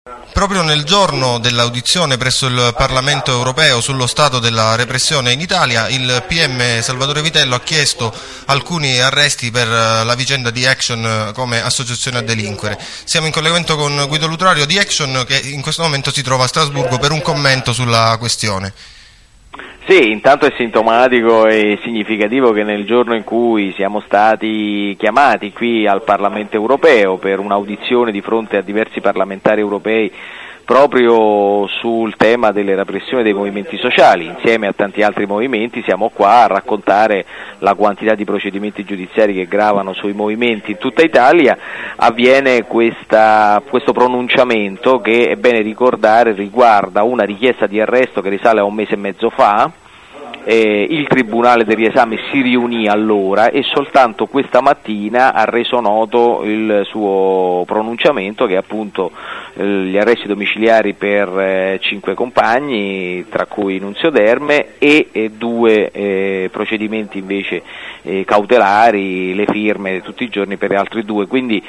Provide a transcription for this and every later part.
Proprio nel giorno dell'audizione presso il Parlamento europeo sullo stato della repressione in Italia, il PM Salvatore Vitello ha chiesto alcuni arresti per la vicenda di Action come associazione a delinquere. Siamo in collegamento con Guido Lutrario di Action, che in questo momento si trova a Strasburgo per un commento sulla questione. Sì, intanto è sintomatico e significativo che nel giorno in cui siamo stati chiamati qui al Parlamento europeo per un'audizione di fronte a diversi parlamentari europei proprio sul tema delle repressioni dei movimenti sociali, insieme a tanti altri movimenti siamo qua a raccontare la quantità di procedimenti giudiziari che gravano sui movimenti in tutta Italia. Avviene questo pronunciamento che è bene ricordare riguarda una richiesta di arresto che risale a un mese e mezzo fa. Il Tribunale del riesame si riunì allora e soltanto questa mattina ha reso noto il suo pronunciamento, che è appunto gli arresti domiciliari per 5 compagni, tra cui Nunzio Derme, e 2 procedimenti invece cautelari, le firme tutti i giorni per altri 2, quindi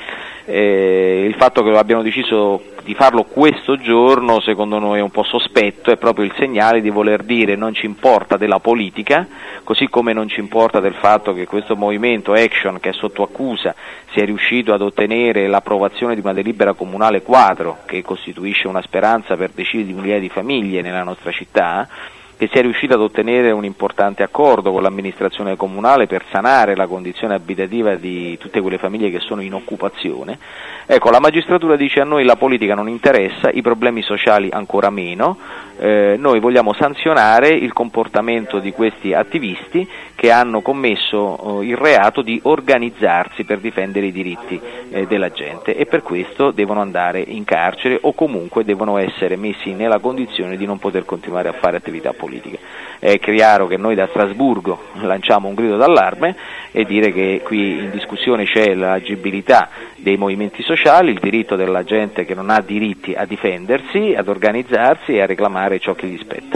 il fatto che lo abbiano deciso di farlo questo giorno secondo noi è un po' sospetto, è proprio il segnale di voler dire non ci importa della politica, così come non ci importa del fatto che questo movimento Action, che è sotto accusa, sia riuscito ad ottenere l'approvazione di una delibera comunale quadro che costituisce una speranza per decine di migliaia di famiglie nella nostra città, che sia riuscito ad ottenere un importante accordo con l'amministrazione comunale per sanare la condizione abitativa di tutte quelle famiglie che sono in occupazione. Ecco, la magistratura dice a noi la politica non interessa, i problemi sociali ancora meno, noi vogliamo sanzionare il comportamento di questi attivisti che hanno commesso il reato di organizzarsi per difendere i diritti della gente, e per questo devono andare in carcere o comunque devono essere messi nella condizione di non poter continuare a fare attività politica. È chiaro che noi da Strasburgo lanciamo un grido d'allarme e dire che qui in discussione c'è l'agibilità dei movimenti sociali, il diritto della gente che non ha diritti a difendersi, ad organizzarsi e a reclamare ciò che gli spetta.